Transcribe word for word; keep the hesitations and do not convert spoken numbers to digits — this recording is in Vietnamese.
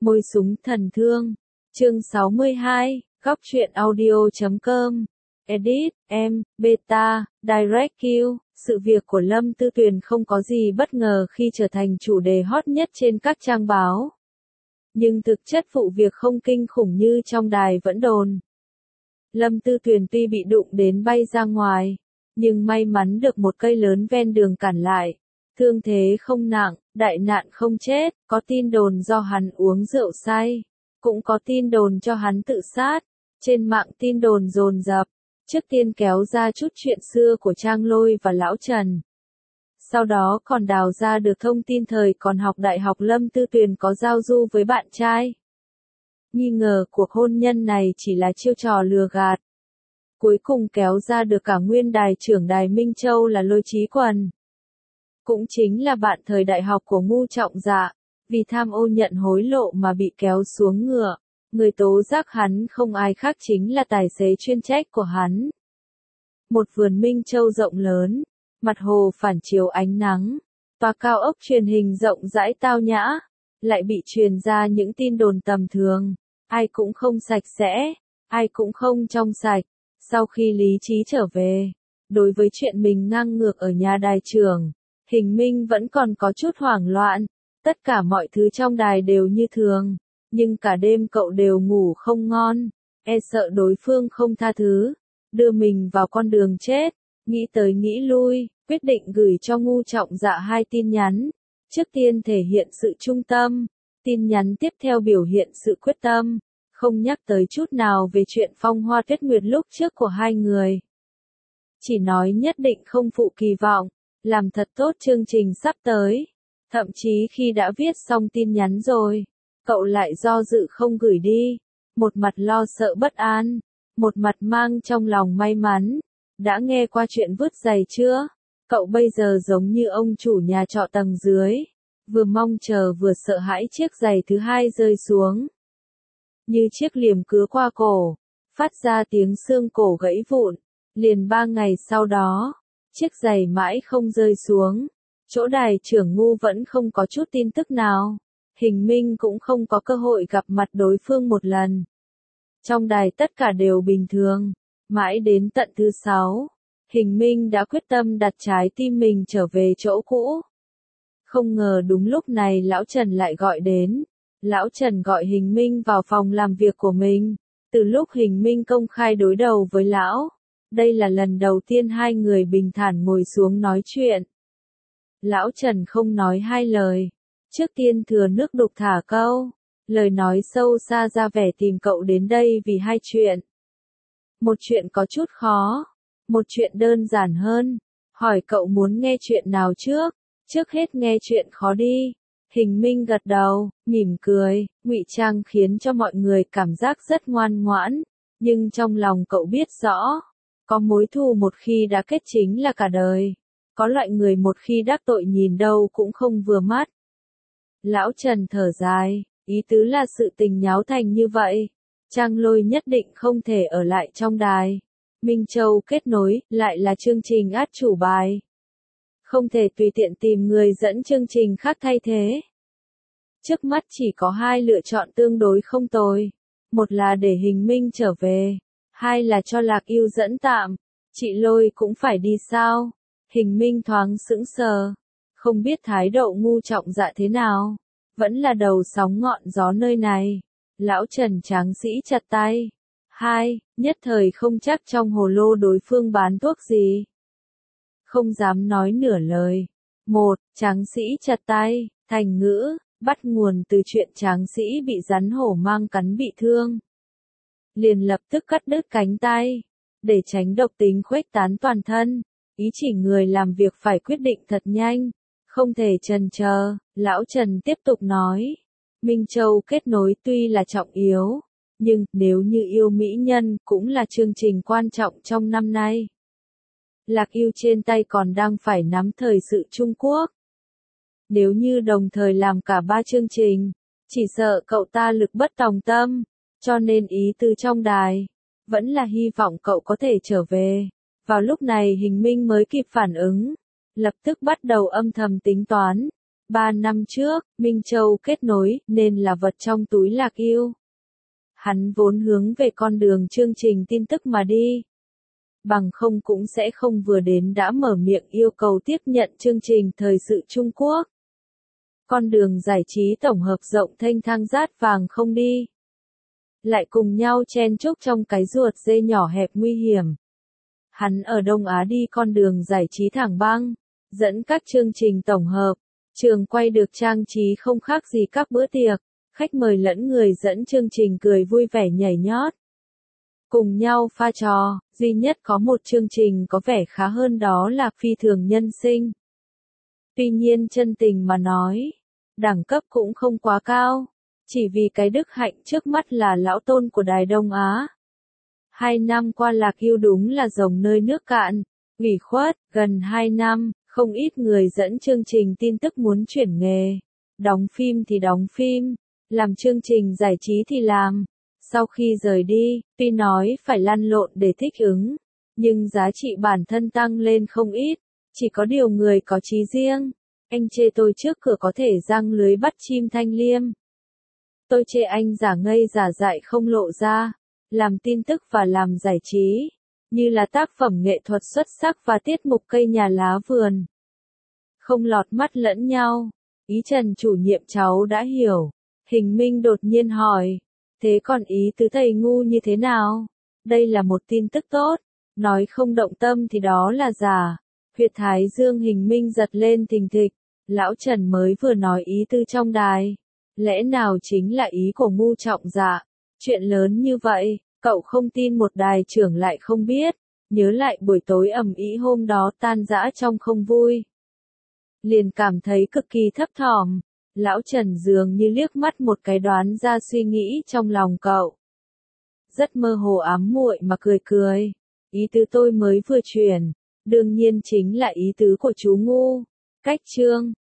Môi súng thần thương. Chương sáu mươi hai, góc truyện audio chấm com. Edit, em, Beta, Direct Q. Sự việc của Lâm Tư Tuyền không có gì bất ngờ khi trở thành chủ đề hot nhất trên các trang báo. Nhưng thực chất vụ việc không kinh khủng như trong đài vẫn đồn. Lâm Tư Tuyền tuy bị đụng đến bay ra ngoài, nhưng may mắn được một cây lớn ven đường cản lại. Thương thế không nặng, đại nạn không chết, có tin đồn do hắn uống rượu say, cũng có tin đồn cho hắn tự sát. Trên mạng tin đồn dồn dập, trước tiên kéo ra chút chuyện xưa của Trang Lôi và Lão Trần. Sau đó còn đào ra được thông tin thời còn học đại học Lâm Tư Tuyền có giao du với bạn trai. Nghi ngờ cuộc hôn nhân này chỉ là chiêu trò lừa gạt. Cuối cùng kéo ra được cả nguyên đài trưởng đài Minh Châu là Lôi Chí Quần. Cũng chính là bạn thời đại học của Ngu Trọng Dạ, vì tham ô nhận hối lộ mà bị kéo xuống ngựa. Người tố giác hắn không ai khác chính là tài xế chuyên trách của hắn. Một vườn Minh Châu rộng lớn, mặt hồ phản chiếu ánh nắng, tòa cao ốc truyền hình rộng rãi tao nhã, lại bị truyền ra những tin đồn tầm thường. Ai cũng không sạch sẽ, ai cũng không trong sạch. Sau khi lý trí trở về, đối với chuyện mình ngang ngược ở nhà đài trưởng, Hình Minh vẫn còn có chút hoảng loạn. Tất cả mọi thứ trong đài đều như thường, nhưng cả đêm cậu đều ngủ không ngon, e sợ đối phương không tha thứ, đưa mình vào con đường chết. Nghĩ tới nghĩ lui, quyết định gửi cho Ngu Trọng Dạ hai tin nhắn. Trước tiên thể hiện sự trung tâm, tin nhắn tiếp theo biểu hiện sự quyết tâm, không nhắc tới chút nào về chuyện phong hoa tuyết nguyệt lúc trước của hai người. Chỉ nói nhất định không phụ kỳ vọng, làm thật tốt chương trình sắp tới. Thậm chí khi đã viết xong tin nhắn rồi, cậu lại do dự không gửi đi. Một mặt lo sợ bất an, một mặt mang trong lòng may mắn. Đã nghe qua chuyện vứt giày chưa? Cậu bây giờ giống như ông chủ nhà trọ tầng dưới, vừa mong chờ vừa sợ hãi chiếc giày thứ hai rơi xuống. Như chiếc liềm cứa qua cổ, phát ra tiếng xương cổ gãy vụn. Liền ba ngày sau đó, chiếc giày mãi không rơi xuống. Chỗ đài trưởng Ngu vẫn không có chút tin tức nào. Hình Minh cũng không có cơ hội gặp mặt đối phương một lần. Trong đài tất cả đều bình thường. Mãi đến tận thứ sáu, Hình Minh đã quyết tâm đặt trái tim mình trở về chỗ cũ. Không ngờ đúng lúc này Lão Trần lại gọi đến. Lão Trần gọi Hình Minh vào phòng làm việc của mình. Từ lúc Hình Minh công khai đối đầu với Lão, đây là lần đầu tiên hai người bình thản ngồi xuống nói chuyện. Lão Trần không nói hai lời. Trước tiên thừa nước đục thả câu. Lời nói sâu xa ra vẻ tìm cậu đến đây vì hai chuyện. Một chuyện có chút khó. Một chuyện đơn giản hơn. Hỏi cậu muốn nghe chuyện nào trước? Trước hết nghe chuyện khó đi. Hình Minh gật đầu, mỉm cười, ngụy trang khiến cho mọi người cảm giác rất ngoan ngoãn. Nhưng trong lòng cậu biết rõ, có mối thù một khi đã kết chính là cả đời. Có loại người một khi đắc tội nhìn đâu cũng không vừa mắt. Lão Trần thở dài, ý tứ là sự tình nháo thành như vậy. Trang Lôi nhất định không thể ở lại trong đài. Minh Châu kết nối, lại là chương trình át chủ bài. Không thể tùy tiện tìm người dẫn chương trình khác thay thế. Trước mắt chỉ có hai lựa chọn tương đối không tồi. Một là để Hình Minh trở về. Hai là cho Lạc Yêu dẫn tạm. Chị Lôi cũng phải đi sao? Hình Minh thoáng sững sờ. Không biết thái độ Ngu Trọng Dạ thế nào. Vẫn là đầu sóng ngọn gió nơi này. Lão Trần tráng sĩ chặt tay. Hai, nhất thời không chắc trong hồ lô đối phương bán thuốc gì. Không dám nói nửa lời. Một, tráng sĩ chặt tay, thành ngữ, bắt nguồn từ chuyện tráng sĩ bị rắn hổ mang cắn bị thương. Liền lập tức cắt đứt cánh tay. Để tránh độc tính khuếch tán toàn thân. Ý chỉ người làm việc phải quyết định thật nhanh. Không thể chần chờ. Lão Trần tiếp tục nói. Minh Châu kết nối tuy là trọng yếu. Nhưng, nếu như yêu mỹ nhân, cũng là chương trình quan trọng trong năm nay. Lạc Yêu trên tay còn đang phải nắm thời sự Trung Quốc. Nếu như đồng thời làm cả ba chương trình, chỉ sợ cậu ta lực bất tòng tâm. Cho nên ý từ trong đài, vẫn là hy vọng cậu có thể trở về. Vào lúc này Hình Minh mới kịp phản ứng. Lập tức bắt đầu âm thầm tính toán. Ba năm trước, Minh Châu kết nối, nên là vật trong túi Lạc Yêu. Hắn vốn hướng về con đường chương trình tin tức mà đi. Bằng không cũng sẽ không vừa đến đã mở miệng yêu cầu tiếp nhận chương trình thời sự Trung Quốc. Con đường giải trí tổng hợp rộng thênh thang rát vàng không đi. Lại cùng nhau chen chúc trong cái ruột dê nhỏ hẹp nguy hiểm. Hắn ở Đông Á đi con đường giải trí thẳng băng, dẫn các chương trình tổng hợp, trường quay được trang trí không khác gì các bữa tiệc, khách mời lẫn người dẫn chương trình cười vui vẻ nhảy nhót. Cùng nhau pha trò, duy nhất có một chương trình có vẻ khá hơn đó là Phi thường nhân sinh. Tuy nhiên chân tình mà nói, đẳng cấp cũng không quá cao, chỉ vì cái đức hạnh trước mắt là lão tôn của Đài Đông Á. Hai năm qua Lạc Yêu đúng là rồng nơi nước cạn, ủy khuất, gần hai năm, không ít người dẫn chương trình tin tức muốn chuyển nghề. Đóng phim thì đóng phim, làm chương trình giải trí thì làm. Sau khi rời đi, tuy nói phải lăn lộn để thích ứng, nhưng giá trị bản thân tăng lên không ít, chỉ có điều người có chí riêng. Anh chê tôi trước cửa có thể giăng lưới bắt chim thanh liêm. Tôi chê anh giả ngây giả dại không lộ ra, làm tin tức và làm giải trí, như là tác phẩm nghệ thuật xuất sắc và tiết mục cây nhà lá vườn. Không lọt mắt lẫn nhau, ý Trần chủ nhiệm cháu đã hiểu. Hình Minh đột nhiên hỏi, thế còn ý tứ thầy ngu như thế nào? Đây là một tin tức tốt, nói không động tâm thì đó là giả. Huyệt thái dương Hình Minh giật lên thình thịch, lão Trần mới vừa nói ý tư trong đài. Lẽ nào chính là ý của ngu trọng dạ? Chuyện lớn như vậy, cậu không tin một đài trưởng lại không biết. Nhớ lại buổi tối ầm ĩ hôm đó tan rã trong không vui. Liền cảm thấy cực kỳ thấp thỏm. Lão Trần dường như liếc mắt một cái đoán ra suy nghĩ trong lòng cậu. Rất mơ hồ ám muội mà cười cười. Ý tứ tôi mới vừa truyền, đương nhiên chính là ý tứ của chú ngu. Cách chương